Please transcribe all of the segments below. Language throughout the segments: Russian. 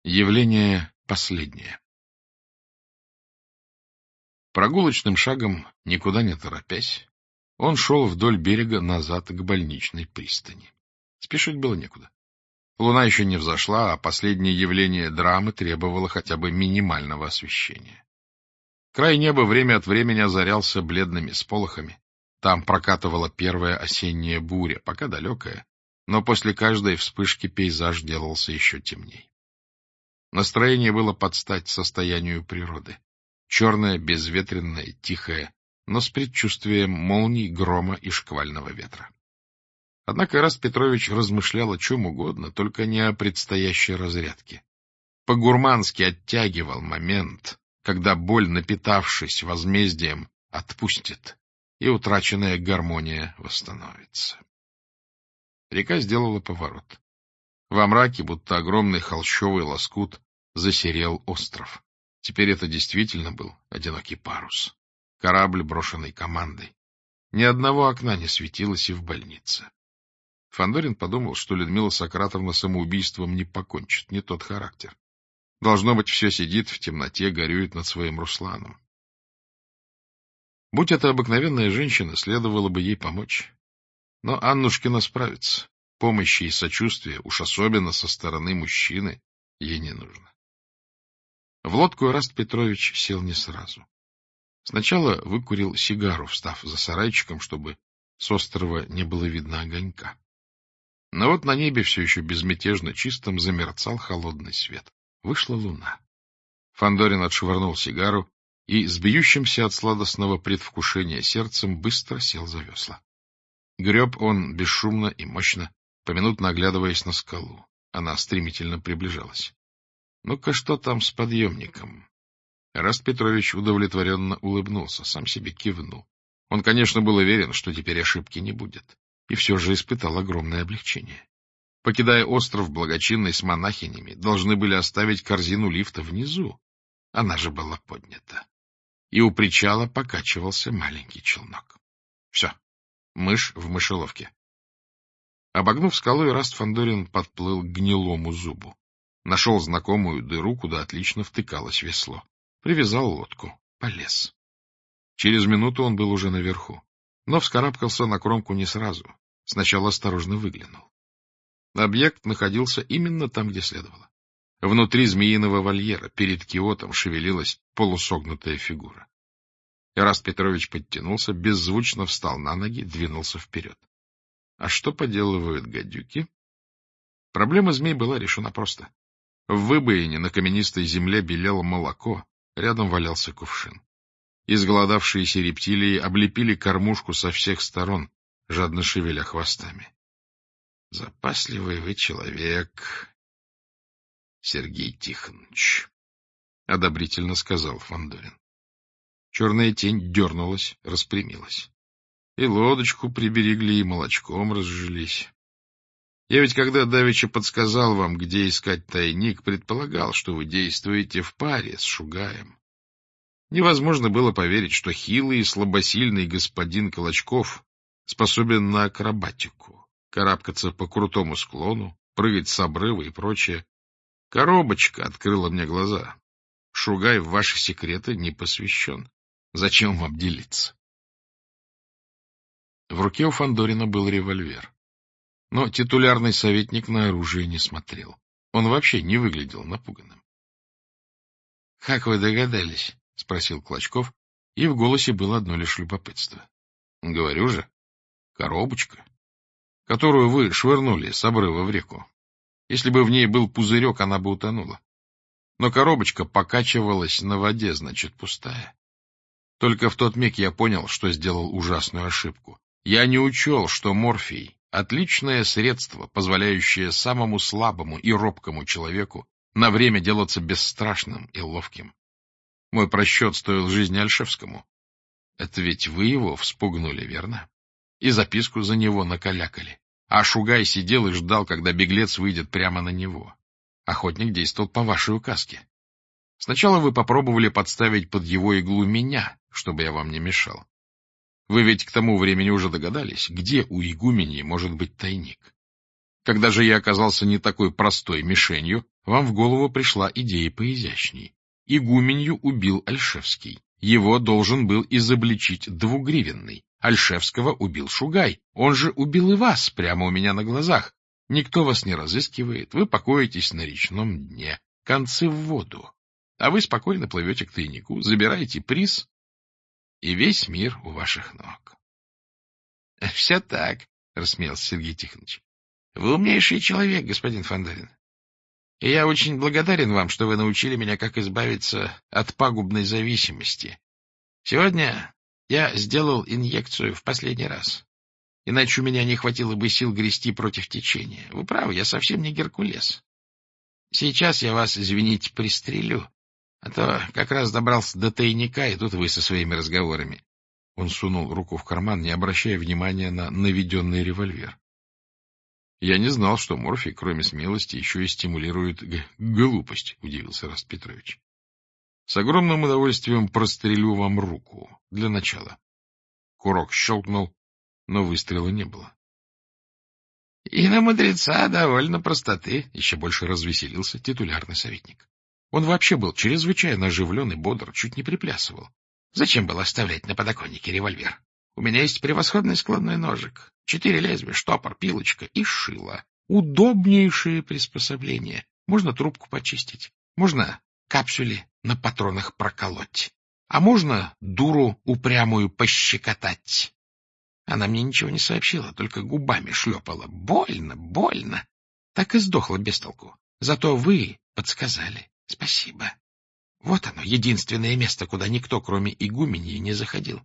Явление последнее. Прогулочным шагом, никуда не торопясь, он шел вдоль берега назад к больничной пристани. Спешить было некуда. Луна еще не взошла, а последнее явление драмы требовало хотя бы минимального освещения. Край неба время от времени озарялся бледными сполохами. Там прокатывала первая осенняя буря, пока далекая, но после каждой вспышки пейзаж делался еще темней. Настроение было под стать состоянию природы. Черное, безветренное, тихое, но с предчувствием молний, грома и шквального ветра. Однако Эраст Петрович размышлял о чем угодно, только не о предстоящей разрядке. По-гурмански оттягивал момент, когда боль, напитавшись возмездием, отпустит, и утраченная гармония восстановится. Река сделала поворот. Во мраке, будто огромный холщовый лоскут, засерел остров. Теперь это действительно был одинокий парус. Корабль, брошенный командой. Ни одного окна не светилось и в больнице. Фандорин подумал, что Людмила Сократовна самоубийством не покончит, не тот характер. Должно быть, все сидит в темноте, горюет над своим Русланом. Будь это обыкновенная женщина, следовало бы ей помочь. Но Аннушкина справится. Помощи и сочувствия, уж особенно со стороны мужчины, ей не нужно. В лодку Эраст Петрович сел не сразу. Сначала выкурил сигару, встав за сарайчиком, чтобы с острова не было видно огонька. Но вот на небе все еще безмятежно чистым замерцал холодный свет. Вышла луна. Фандорин отшвырнул сигару и, с бьющимся от сладостного предвкушения сердцем, быстро сел за весла. Греб он бесшумно и мощно, поминутно оглядываясь на скалу. Она стремительно приближалась. Ну-ка, что там с подъемником? Эраст Петрович удовлетворенно улыбнулся, сам себе кивнул. Он, конечно, был уверен, что теперь ошибки не будет, и все же испытал огромное облегчение. Покидая остров, благочинный с монахинями должны были оставить корзину лифта внизу. Она же была поднята. И у причала покачивался маленький челнок. Все, мышь в мышеловке. Обогнув скалу, Эраст Фандорин подплыл к гнилому зубу. Нашел знакомую дыру, куда отлично втыкалось весло. Привязал лодку, полез. Через минуту он был уже наверху, но вскарабкался на кромку не сразу. Сначала осторожно выглянул. Объект находился именно там, где следовало. Внутри змеиного вольера, перед киотом, шевелилась полусогнутая фигура. Эраст Петрович подтянулся, беззвучно встал на ноги, двинулся вперед. А что поделывают гадюки? Проблема змей была решена просто. В выбоине на каменистой земле белело молоко, рядом валялся кувшин. Изголодавшиеся рептилии облепили кормушку со всех сторон, жадно шевеля хвостами. — Запасливый вы человек, Сергей Тихонович, — одобрительно сказал Фандорин. Черная тень дернулась, распрямилась. И лодочку приберегли, и молочком разжились. Я ведь, когда давеча подсказал вам, где искать тайник, предполагал, что вы действуете в паре с Шугаем. Невозможно было поверить, что хилый и слабосильный господин Колочков способен на акробатику, карабкаться по крутому склону, прыгать с обрыва и прочее. Коробочка открыла мне глаза. Шугай в ваши секреты не посвящен. Зачем вам делиться? В руке у Фандорина был револьвер. Но титулярный советник на оружие не смотрел. Он вообще не выглядел напуганным. — Как вы догадались? — спросил Клочков, и в голосе было одно лишь любопытство. — Говорю же, коробочка, которую вы швырнули с обрыва в реку. Если бы в ней был пузырек, она бы утонула. Но коробочка покачивалась на воде, значит, пустая. Только в тот миг я понял, что сделал ужасную ошибку. Я не учел, что морфий — отличное средство, позволяющее самому слабому и робкому человеку на время делаться бесстрашным и ловким. Мой просчет стоил жизни Альшевскому. Это ведь вы его вспугнули, верно? И записку за него накалякали. А Шугай сидел и ждал, когда беглец выйдет прямо на него. Охотник действовал по вашей указке. Сначала вы попробовали подставить под его иглу меня, чтобы я вам не мешал. Вы ведь к тому времени уже догадались, где у игуменьи может быть тайник. Когда же я оказался не такой простой мишенью, вам в голову пришла идея поизящней. Игуменью убил Ольшевский. Его должен был изобличить Двугривенный. Ольшевского убил Шугай. Он же убил и вас прямо у меня на глазах. Никто вас не разыскивает. Вы покоитесь на речном дне. Концы в воду. А вы спокойно плывете к тайнику, забираете приз, и весь мир у ваших ног. — Все так, — рассмеялся Сергей Тихонович. — Вы умнейший человек, господин Фандорин. И я очень благодарен вам, что вы научили меня, как избавиться от пагубной зависимости. Сегодня я сделал инъекцию в последний раз. Иначе у меня не хватило бы сил грести против течения. Вы правы, я совсем не Геркулес. Сейчас я вас, извините, пристрелю, а то как раз добрался до тайника, и тут вы со своими разговорами. Он сунул руку в карман, не обращая внимания на наведенный револьвер. Я не знал, что морфий, кроме смелости, еще и стимулирует глупость, — удивился Раст Петрович. С огромным удовольствием прострелю вам руку. Для начала. Курок щелкнул, но выстрела не было. — И на мудреца довольно простоты, — еще больше развеселился титулярный советник. Он вообще был чрезвычайно оживлен и бодр, чуть не приплясывал. Зачем было оставлять на подоконнике револьвер? У меня есть превосходный складной ножик, 4 лезвия, штопор, пилочка и шило. Удобнейшее приспособление. Можно трубку почистить, можно капсюли на патронах проколоть, а можно дуру упрямую пощекотать. Она мне ничего не сообщила, только губами шлепала. Больно, больно. Так и сдохла без толку. Зато вы подсказали. Спасибо. Вот оно, единственное место, куда никто, кроме игуменьи, не заходил.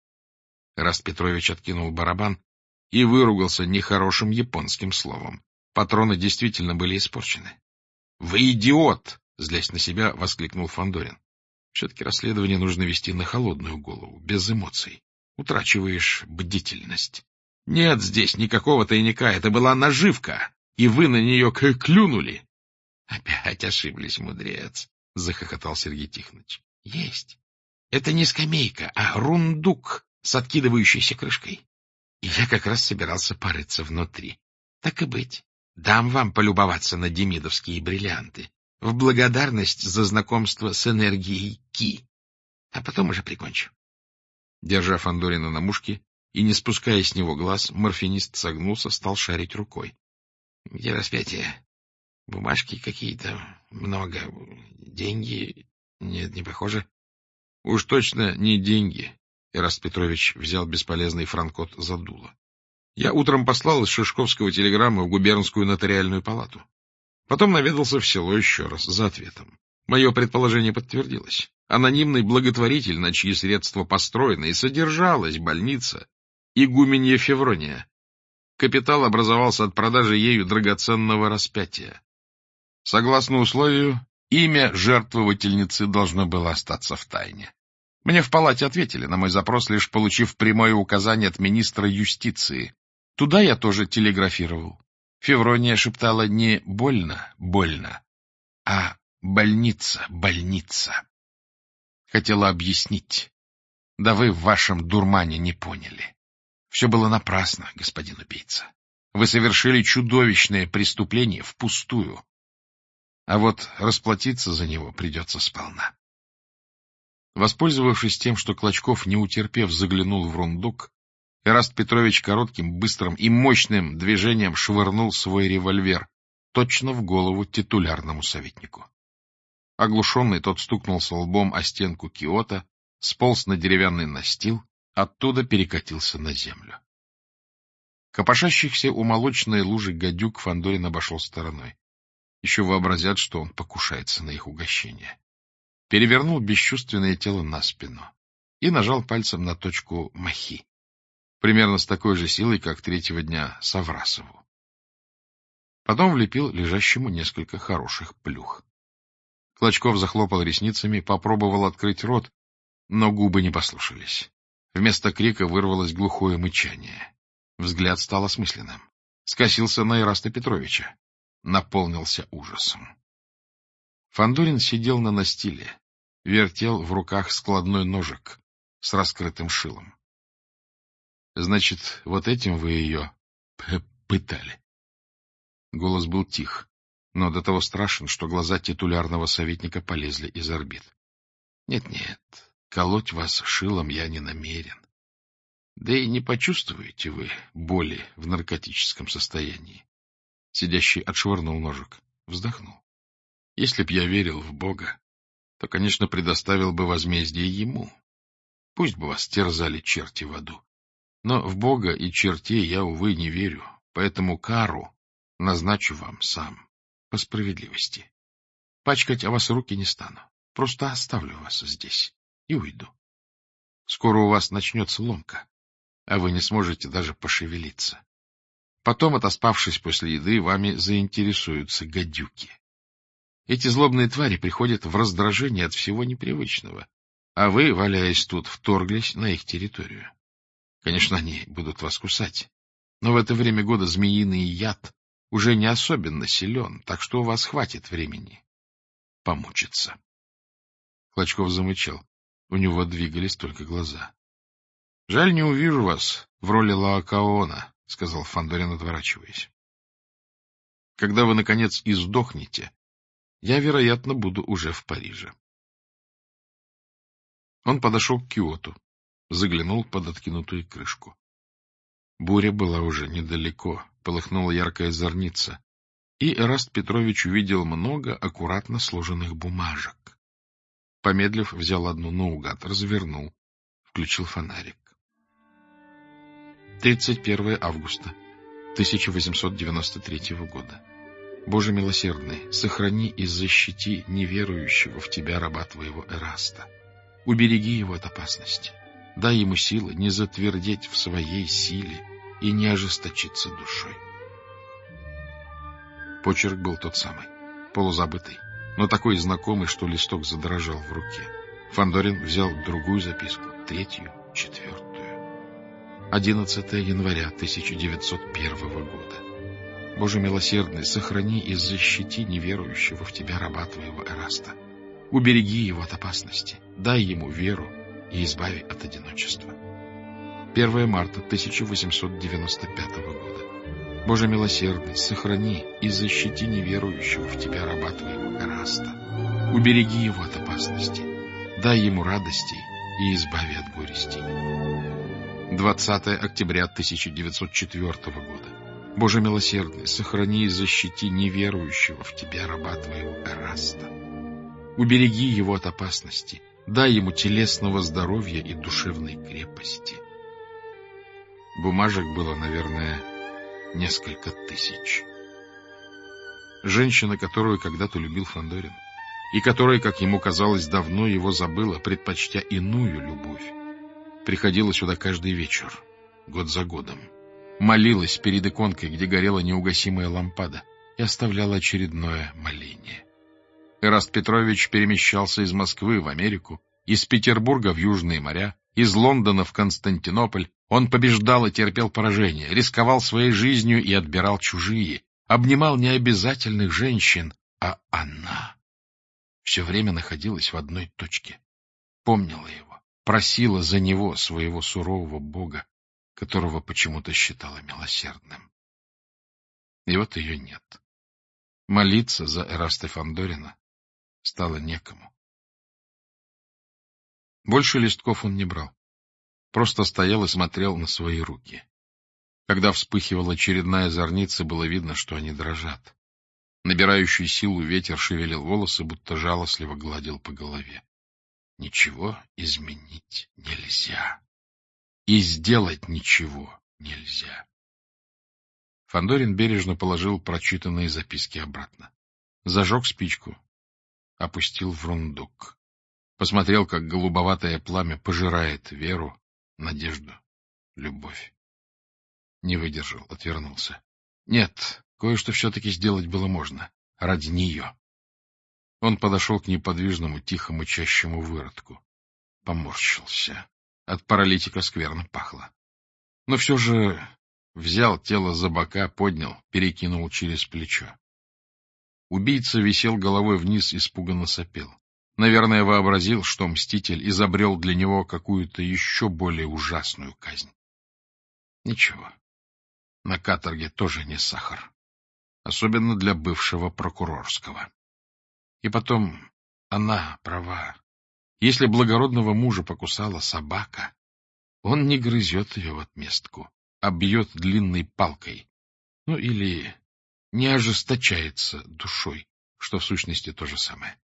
Раст Петрович откинул барабан и выругался нехорошим японским словом. Патроны действительно были испорчены. — Вы идиот! — злясь на себя, воскликнул Фандорин. Все-таки расследование нужно вести на холодную голову, без эмоций. Утрачиваешь бдительность. Нет здесь никакого тайника, это была наживка, и вы на нее клюнули. — Опять ошиблись, мудрец, — захохотал Сергей Тихонович. — Есть. Это не скамейка, а рундук с откидывающейся крышкой. И я как раз собирался порыться внутри. Так и быть, дам вам полюбоваться на демидовские бриллианты в благодарность за знакомство с энергией Ки. А потом уже прикончу. Держа Фандорина на мушке и не спуская с него глаз, морфинист согнулся, стал шарить рукой. — Где распятие? Бумажки какие-то, много. Деньги? Нет, не похоже. — Уж точно не деньги. Эраст Петрович взял бесполезный франкот за дуло. Я утром послал из Шишковского телеграмму в губернскую нотариальную палату. Потом наведался в село еще раз за ответом. Мое предположение подтвердилось. Анонимный благотворитель, на чьи средства построена и содержалась больница, игуменья Феврония. Капитал образовался от продажи ею драгоценного распятия. Согласно условию, имя жертвовательницы должно было остаться в тайне. Мне в палате ответили на мой запрос, лишь получив прямое указание от министра юстиции. Туда я тоже телеграфировал. Феврония шептала не «больно, больно», а «больница, больница». Хотела объяснить. Да вы в вашем дурмане не поняли. Все было напрасно, господин убийца. Вы совершили чудовищное преступление впустую. А вот расплатиться за него придется сполна. Воспользовавшись тем, что Клочков, не утерпев, заглянул в рундук, Эраст Петрович коротким, быстрым и мощным движением швырнул свой револьвер точно в голову титулярному советнику. Оглушенный, тот стукнулся лбом о стенку киота, сполз на деревянный настил, оттуда перекатился на землю. Копошащихся у молочной лужи гадюк Фандорин обошел стороной. Еще вообразят, что он покушается на их угощение. Перевернул бесчувственное тело на спину и нажал пальцем на точку махи, примерно с такой же силой, как третьего дня Саврасову. Потом влепил лежащему несколько хороших плюх. Клочков захлопал ресницами, попробовал открыть рот, но губы не послушались. Вместо крика вырвалось глухое мычание. Взгляд стал осмысленным. Скосился на Эраста Петровича. Наполнился ужасом. Фандорин сидел на настиле, вертел в руках складной ножик с раскрытым шилом. — Значит, вот этим вы ее пытали? Голос был тих, но до того страшен, что глаза титулярного советника полезли из орбит. Нет, колоть вас шилом я не намерен. Да и не почувствуете вы боли в наркотическом состоянии. Сидящий отшвырнул ножик, вздохнул. Если б я верил в Бога, то, конечно, предоставил бы возмездие ему. Пусть бы вас терзали черти в аду. Но в Бога и чертей я, увы, не верю, поэтому кару назначу вам сам, по справедливости. Пачкать о вас руки не стану, просто оставлю вас здесь и уйду. Скоро у вас начнется ломка, а вы не сможете даже пошевелиться. Потом, отоспавшись после еды, вами заинтересуются гадюки. Эти злобные твари приходят в раздражение от всего непривычного, а вы, валяясь тут, вторглись на их территорию. Конечно, они будут вас кусать, но в это время года змеиный яд уже не особенно силен, так что у вас хватит времени помучиться. Клочков замычал. У него двигались только глаза. — Жаль, не увижу вас в роли Лаокаона, — сказал Фандорин, отворачиваясь. — Когда вы, наконец, издохнете, я, вероятно, буду уже в Париже. Он подошел к киоту, заглянул под откинутую крышку. Буря была уже недалеко, полыхнула яркая зорница, и Эраст Петрович увидел много аккуратно сложенных бумажек. Помедлив, взял одну наугад, развернул, включил фонарик. 31 августа 1893 года. Боже милосердный, сохрани и защити неверующего в Тебя раба Твоего Эраста. Убереги его от опасности. Дай ему силы не затвердеть в своей силе и не ожесточиться душой. Почерк был тот самый, полузабытый, но такой знакомый, что листок задрожал в руке. Фандорин взял другую записку, третью, четвертую. 11 января 1901 года. Боже милосердный, сохрани и защити неверующего в Тебя раба Твоего Эраста. Убереги его от опасности, дай ему веру и избави от одиночества. 1 марта 1895 года. Боже милосердный, сохрани и защити неверующего в Тебя раба Твоего Эраста. Убереги его от опасности, дай ему радостей и избави от горестей. 20 октября 1904 года. Боже милосердный, сохрани и защити неверующего в Тебя раба Твоего Эраста. Убереги его от опасности, дай ему телесного здоровья и душевной крепости. Бумажек было, наверное, несколько тысяч. Женщина, которую когда-то любил Фандорин, и которая, как ему казалось, давно его забыла, предпочтя иную любовь, приходила сюда каждый вечер, год за годом, молилась перед иконкой, где горела неугасимая лампада, и оставляла очередное моление. Эраст Петрович перемещался из Москвы в Америку, из Петербурга в Южные моря, из Лондона в Константинополь. Он побеждал и терпел поражение, рисковал своей жизнью и отбирал чужие, обнимал необязательных женщин, а она все время находилась в одной точке, помнила его, просила за него своего сурового Бога, которого почему-то считала милосердным. И вот ее нет. Молиться за Эраста Фандорина стало некому. Больше листков он не брал. Просто стоял и смотрел на свои руки. Когда вспыхивала очередная зорница, было видно, что они дрожат. Набирающий силу ветер шевелил волосы, будто жалостливо гладил по голове. Ничего изменить нельзя. И сделать ничего нельзя. Фандорин бережно положил прочитанные записки обратно. Зажег спичку, опустил в рундук. Посмотрел, как голубоватое пламя пожирает веру, надежду, любовь. Не выдержал, отвернулся. Нет, кое-что все-таки сделать было можно. Ради нее. Он подошел к неподвижному, тихо мычащему выродку. Поморщился. От паралитика скверно пахло. Но все же взял тело за бока, поднял, перекинул через плечо. Убийца висел головой вниз, испуганно сопел. Наверное, вообразил, что мститель изобрел для него какую-то еще более ужасную казнь. Ничего, на каторге тоже не сахар. особенно для бывшего прокурорского. И потом, она права. Если благородного мужа покусала собака, он не грызет ее в отместку, а бьет длинной палкой. Ну или не ожесточается душой, что в сущности то же самое.